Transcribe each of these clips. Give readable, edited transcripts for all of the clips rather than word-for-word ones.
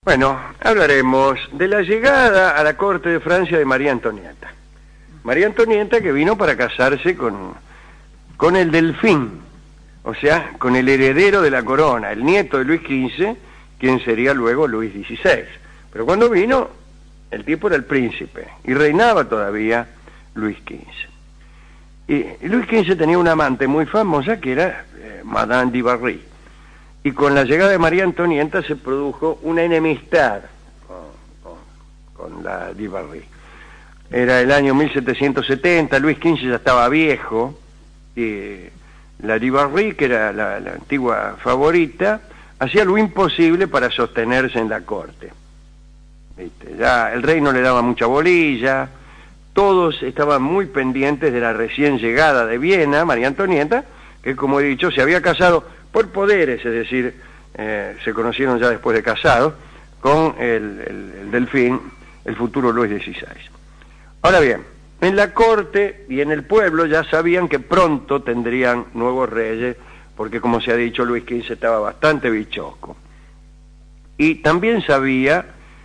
Bueno, hablaremos de la llegada a la corte de Francia de María Antonieta. María Antonieta que vino para casarse con el Delfín, o sea, con el heredero de la corona, el nieto de Luis XV, quien sería luego Luis XVI. Pero cuando vino, el tipo era el príncipe, y reinaba todavía Luis XV. Y Luis XV tenía una amante muy famosa que era Madame de Barry. Y con la llegada de María Antonieta se produjo una enemistad con la de Barry. Era el año 1770, Luis XV ya estaba viejo, y la de Barry, que era la antigua favorita, hacía lo imposible para sostenerse en la corte. ¿Viste? Ya el rey no le daba mucha bolilla, todos estaban muy pendientes de la recién llegada de Viena, María Antonieta, que como he dicho se había casado por poderes, es decir, se conocieron ya después de casados, con el Delfín, el futuro Luis XVI. Ahora bien, en la corte y en el pueblo ya sabían que pronto tendrían nuevos reyes, porque como se ha dicho, Luis XV estaba bastante bichoco. Y también sabían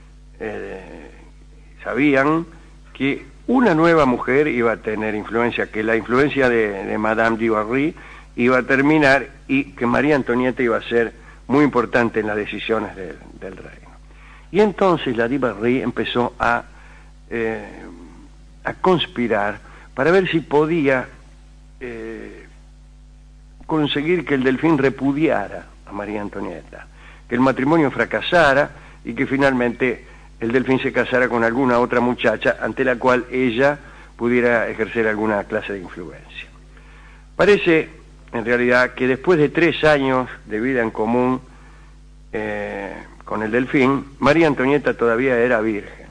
que una nueva mujer iba a tener influencia, que la influencia de Madame de Barry iba a terminar y que María Antonieta iba a ser muy importante en las decisiones del reino. Y entonces la de Barry empezó a conspirar para ver si podía conseguir que el Delfín repudiara a María Antonieta, que el matrimonio fracasara y que finalmente el Delfín se casara con alguna otra muchacha ante la cual ella pudiera ejercer alguna clase de influencia. Parece en realidad que después de 3 años de vida en común con el Delfín, María Antonieta todavía era virgen.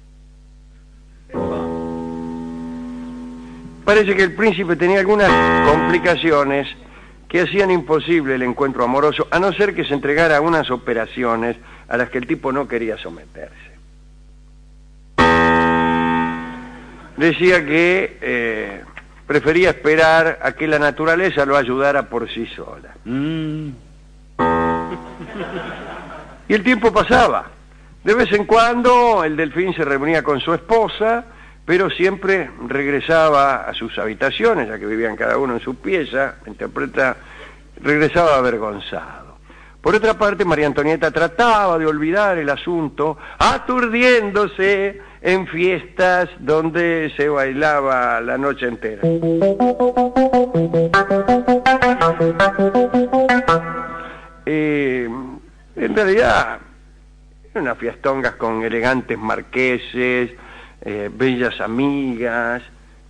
Parece que el príncipe tenía algunas complicaciones que hacían imposible el encuentro amoroso, a no ser que se entregara a unas operaciones a las que el tipo no quería someterse. Decía que prefería esperar a que la naturaleza lo ayudara por sí sola. Y el tiempo pasaba. De vez en cuando el Delfín se reunía con su esposa, pero siempre regresaba a sus habitaciones, ya que vivían cada uno en su pieza, regresaba avergonzado. Por otra parte, María Antonieta trataba de olvidar el asunto, aturdiéndose en fiestas donde se bailaba la noche entera. En realidad, eran unas fiestongas con elegantes marqueses, bellas amigas.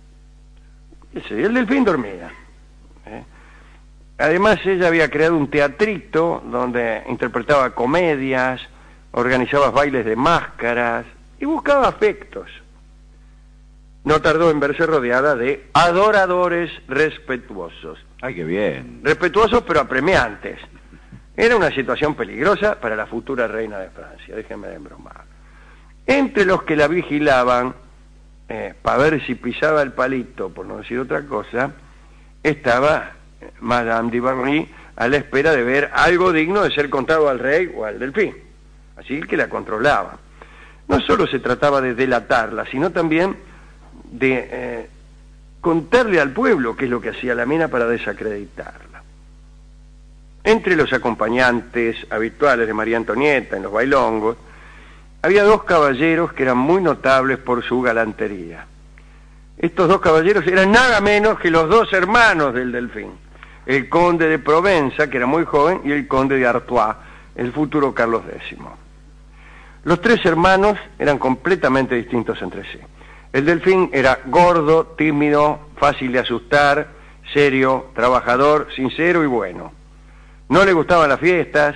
El Delfín dormía. Además, ella había creado un teatrito donde interpretaba comedias, organizaba bailes de máscaras y buscaba afectos. No tardó en verse rodeada de adoradores respetuosos. ¡Ay, qué bien! Respetuosos pero apremiantes. Era una situación peligrosa para la futura reina de Francia, déjenme de embromar. Entre los que la vigilaban, para ver si pisaba el palito, por no decir otra cosa, estaba Madame de Barry a la espera de ver algo digno de ser contado al rey o al Delfín. Así que la controlaba. No solo se trataba de delatarla, sino también de contarle al pueblo qué es lo que hacía la mina para desacreditarla. Entre los acompañantes habituales de María Antonieta en los bailongos, había 2 caballeros que eran muy notables por su galantería. Estos 2 caballeros eran nada menos que los 2 hermanos del Delfín, el conde de Provenza, que era muy joven, y el conde de Artois, el futuro Carlos X. Los 3 hermanos eran completamente distintos entre sí. El Delfín era gordo, tímido, fácil de asustar, serio, trabajador, sincero y bueno. No le gustaban las fiestas,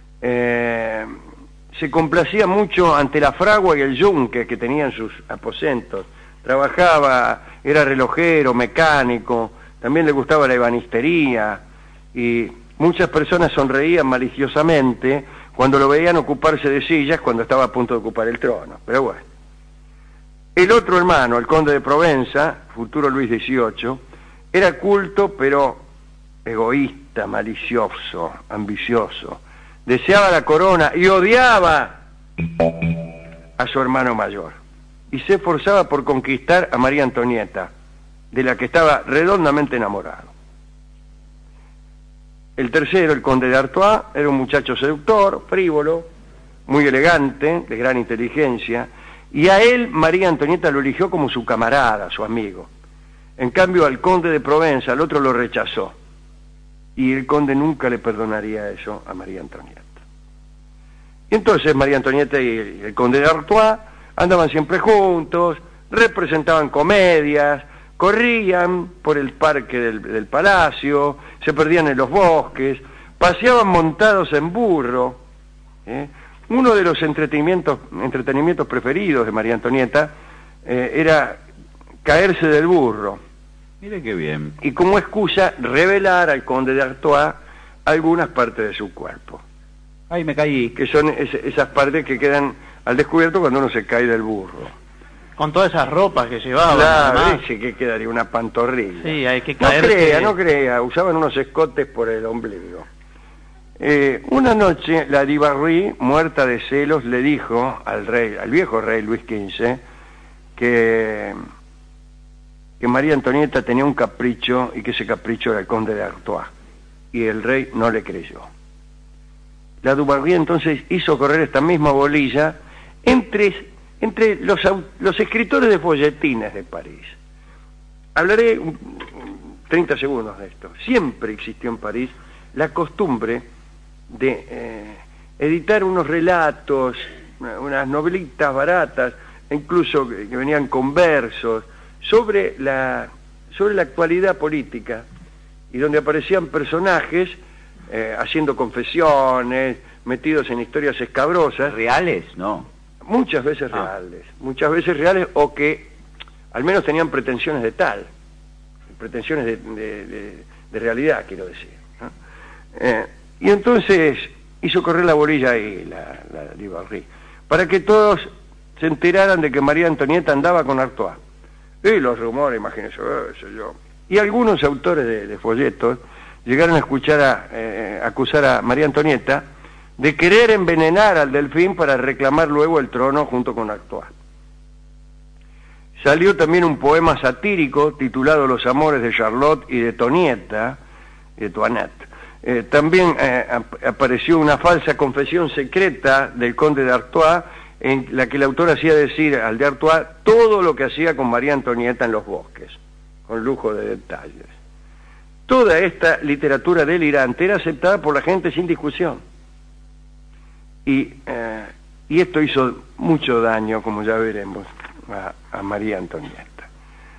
se complacía mucho ante la fragua y el yunque que tenían sus aposentos. Trabajaba, era relojero, mecánico, también le gustaba la ebanistería, y muchas personas sonreían maliciosamente cuando lo veían ocuparse de sillas cuando estaba a punto de ocupar el trono. Pero bueno. El otro hermano, el conde de Provenza, futuro Luis XVIII, era culto pero egoísta, malicioso, ambicioso. Deseaba la corona y odiaba a su hermano mayor y se esforzaba por conquistar a María Antonieta, de la que estaba redondamente enamorado. El tercero, el conde de Artois, era un muchacho seductor, frívolo, muy elegante, de gran inteligencia, y a él María Antonieta lo eligió como su camarada, su amigo. En cambio, al conde de Provenza, al otro lo rechazó, y el conde nunca le perdonaría eso a María Antonieta. Y entonces María Antonieta y el conde de Artois andaban siempre juntos, representaban comedias, corrían por el parque del palacio, se perdían en los bosques, paseaban montados en burro. Uno de los entretenimientos preferidos de María Antonieta era caerse del burro. Mire qué bien. Y como excusa, revelar al conde de Artois algunas partes de su cuerpo. Ay, me caí. Que son esas partes que quedan al descubierto cuando uno se cae del burro. Con todas esas ropas que llevaban. Claro, dice que quedaría una pantorrilla. Sí, hay que No caerse. no crea, usaban unos escotes por el ombligo. Una noche la Dubarry, muerta de celos, le dijo al viejo rey Luis XV que María Antonieta tenía un capricho y que ese capricho era el conde de Artois. Y el rey no le creyó. La Dubarry entonces hizo correr esta misma bolilla entre los escritores de folletines de París. Hablaré 30 segundos de esto. Siempre existió en París la costumbre de editar unos relatos, unas novelitas baratas, incluso que venían con versos, sobre la actualidad política, y donde aparecían personajes haciendo confesiones, metidos en historias escabrosas. ¿Reales? No. Muchas veces reales, o que al menos tenían pretensiones de tal, pretensiones de realidad, quiero decir, ¿no? Y entonces hizo correr la bolilla ahí, la Dubarry, para que todos se enteraran de que María Antonieta andaba con Artois. Y los rumores, imagínense, yo. Y algunos autores de folletos llegaron a acusar a María Antonieta de querer envenenar al Delfín para reclamar luego el trono junto con Artois. Salió también un poema satírico titulado Los amores de Charlotte y de Toinette. También apareció una falsa confesión secreta del conde de Artois, en la que el autor hacía decir al de Artois todo lo que hacía con María Antonieta en los bosques, con lujo de detalles. Toda esta literatura delirante era aceptada por la gente sin discusión. Y esto hizo mucho daño, como ya veremos, a María Antonieta.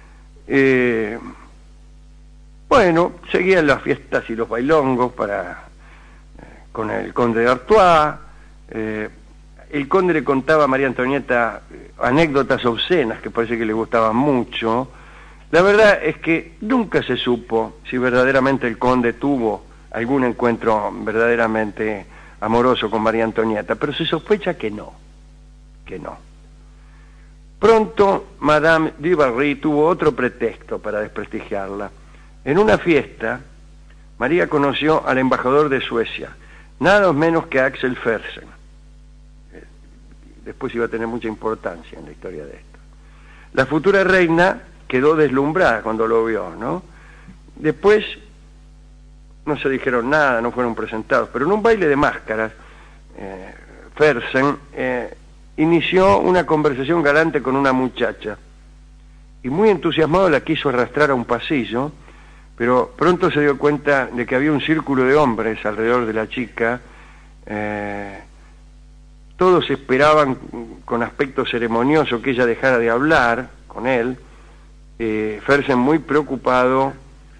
Bueno, seguían las fiestas y los bailongos con el conde de Artois. El conde le contaba a María Antonieta anécdotas obscenas que parece que le gustaban mucho. La verdad es que nunca se supo si verdaderamente el conde tuvo algún encuentro verdaderamente amoroso con María Antonieta, pero se sospecha que no. Pronto Madame Dubarry tuvo otro pretexto para desprestigiarla. En una fiesta, María conoció al embajador de Suecia, nada menos que Axel Fersen. Después iba a tener mucha importancia en la historia de esto. La futura reina quedó deslumbrada cuando lo vio, ¿no? Después no se dijeron nada, no fueron presentados, pero en un baile de máscaras, Fersen inició una conversación galante con una muchacha, y muy entusiasmado la quiso arrastrar a un pasillo, pero pronto se dio cuenta de que había un círculo de hombres alrededor de la chica. Todos esperaban con aspecto ceremonioso que ella dejara de hablar con él. Fersen, muy preocupado,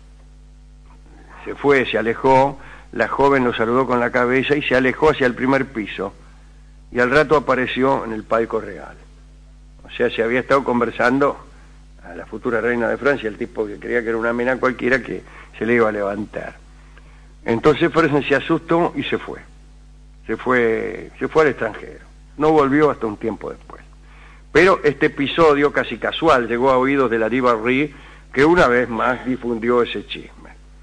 se fue, se alejó. La joven lo saludó con la cabeza y se alejó hacia el primer piso, y al rato apareció en el palco real. O sea, se había estado conversando a la futura reina de Francia, el tipo que creía que era una mina cualquiera que se le iba a levantar. Entonces Fersen se asustó y se fue al extranjero. No volvió hasta un tiempo después. Pero este episodio casi casual llegó a oídos de la Dubarry, que una vez más difundió ese chisme.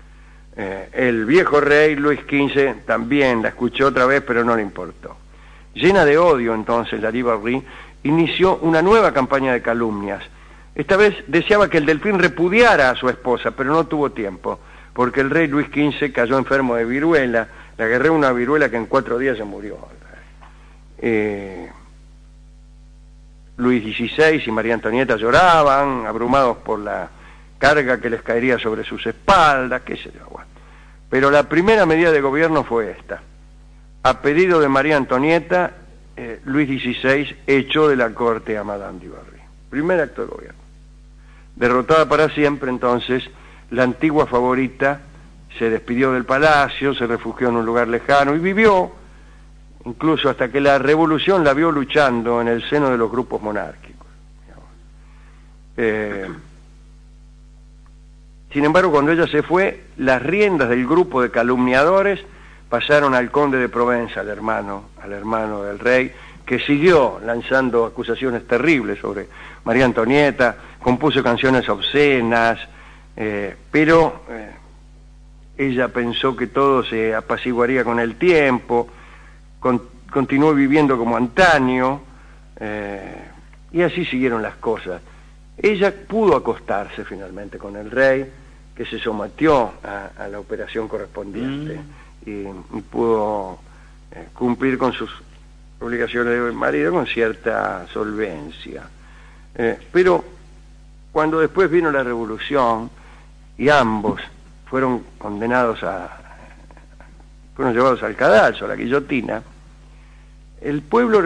El viejo rey Luis XV también la escuchó otra vez, pero no le importó. Llena de odio entonces, Larivière inició una nueva campaña de calumnias. Esta vez deseaba que el Delfín repudiara a su esposa, pero no tuvo tiempo, porque el rey Luis XV cayó enfermo de viruela, le agarró una viruela que en 4 días se murió. Luis XVI y María Antonieta lloraban, abrumados por la carga que les caería sobre sus espaldas, qué sé yo. Bueno. Pero la primera medida de gobierno fue esta. A pedido de María Antonieta, Luis XVI echó de la corte a Madame du Barry. Primer acto de gobierno. Derrotada para siempre, entonces, la antigua favorita se despidió del palacio, se refugió en un lugar lejano y vivió, incluso hasta que la revolución la vio luchando en el seno de los grupos monárquicos. Sin embargo, cuando ella se fue, las riendas del grupo de calumniadores pasaron al conde de Provenza, al hermano del rey, que siguió lanzando acusaciones terribles sobre María Antonieta, compuso canciones obscenas, pero ella pensó que todo se apaciguaría con el tiempo, continuó viviendo como antaño, y así siguieron las cosas. Ella pudo acostarse finalmente con el rey, que se sometió a la operación correspondiente, y pudo cumplir con sus obligaciones de marido con cierta solvencia. Pero cuando después vino la revolución y ambos fueron llevados al cadalso, a la guillotina, el pueblo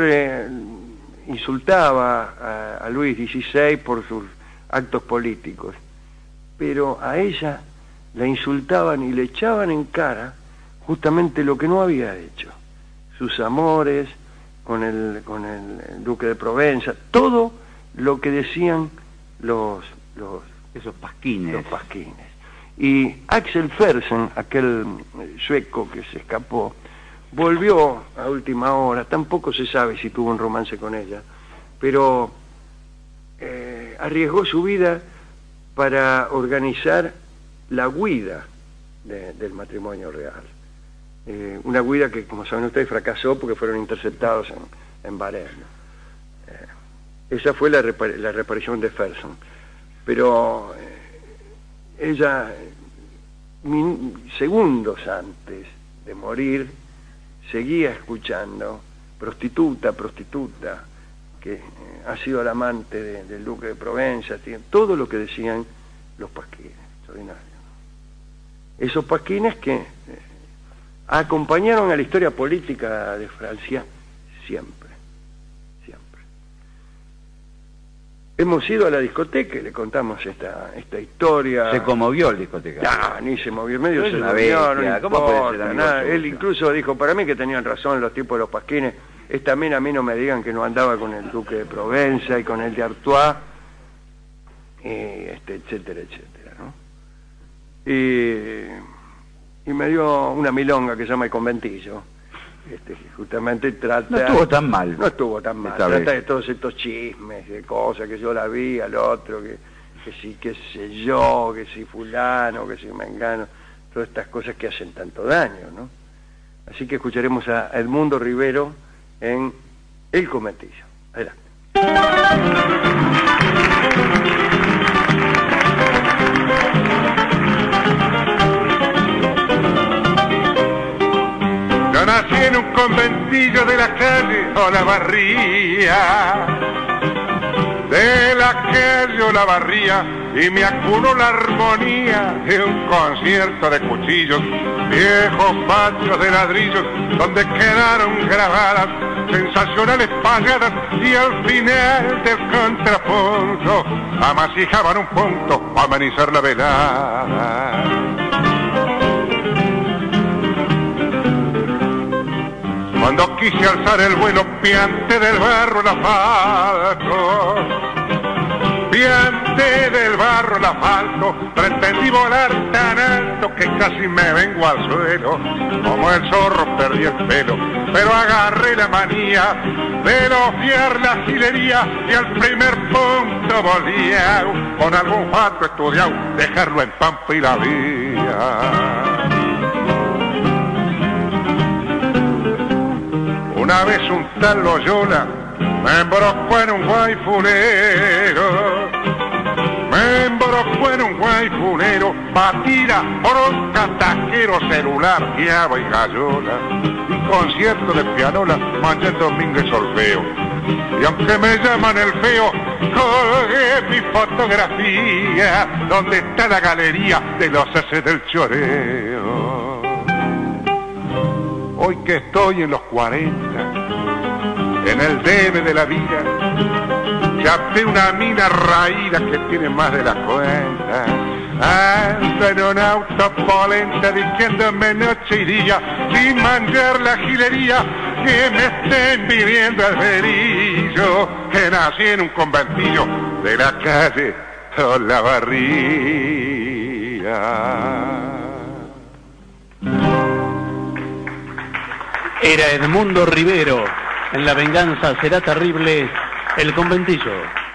insultaba a Luis XVI por sus actos políticos, pero a ella la insultaban y le echaban en cara justamente lo que no había hecho, sus amores con el duque de Provenza, todo lo que decían esos pasquines. Los pasquines. Y Axel Fersen, aquel sueco que se escapó, volvió a última hora, tampoco se sabe si tuvo un romance con ella, pero arriesgó su vida para organizar la huida del matrimonio real. Una huida que, como saben ustedes, fracasó porque fueron interceptados en Bahrein. Esa fue la reaparición de Fersen. Pero ella, segundos antes de morir, seguía escuchando prostituta, que ha sido la amante del duque de Provenza, todo lo que decían los pasquines, extraordinario. Esos pasquines que acompañaron a la historia política de Francia siempre. Hemos ido a la discoteca y le contamos esta historia. Se conmovió el discotecario. No, ni se movió, medio No se es una movió, bestia, no ¿cómo puede importa, ser nada. amigo Él suyo? incluso dijo, para mí que tenían razón los tipos de los pasquines, esta mina a mí no me digan que no andaba con el duque de Provenza y con el de Artois, etcétera, ¿no? Y me dio una milonga que se llama El Conventillo, que justamente trata... No estuvo tan mal. No estuvo tan mal, trata de todos estos chismes, de cosas, que yo la vi al otro, que sí, qué sé yo, que si fulano, que si mengano, todas estas cosas que hacen tanto daño, ¿no? Así que escucharemos a Edmundo Rivero en El Conventillo. Adelante. Yo nací en un conventillo de la calle Olavarría, de la calle Olavarría, y me acunó la armonía de un concierto de cuchillos, viejos patios de ladrillos, donde quedaron grabadas sensacionales payadas, y al final del contrapunto amasijaban un punto para amenizar la velada. Cuando quise alzar el vuelo piante del barro el asfalto, piante del barro el asfalto, pretendí volar tan alto que casi me vengo al suelo, como el zorro perdí el pelo, pero agarré la manía de no fiar la gilería y al primer punto volía, con algún fato estudiado, dejarlo en pampa y la vía. Una vez un tal Loyola me embrocó en un guayfunero. Me embrocó en un guayfunero, batida, bronca, taquero, celular, guiaba y gallola. Un concierto de pianola, Manuel Domínguez Orfeo. Y aunque me llaman el feo, colgué mi fotografía, donde está la galería de los haces del choreo. Hoy que estoy en los 40, en el debe de la vida, capté una mina raída que tiene más de la cuenta. Ando en un auto polenta diciéndome noche y día, sin manjar la gilería, que me estén viviendo el verillo, que nací en un conventillo de la calle Olavarría. Era Edmundo Rivero. En La venganza será terrible, El conventillo.